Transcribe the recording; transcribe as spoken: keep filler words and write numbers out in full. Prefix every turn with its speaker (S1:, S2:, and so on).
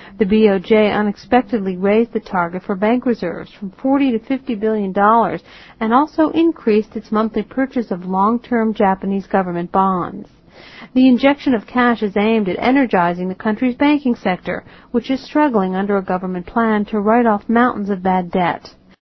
S1: The B O J unexpectedly raised the target for bank reserves from forty to fifty billion dollars and also increased its monthly purchase of long-term Japanese government bonds. The injection of cash is aimed at energizing the country's banking sector, which is struggling under a government plan to write off mountains of bad debt.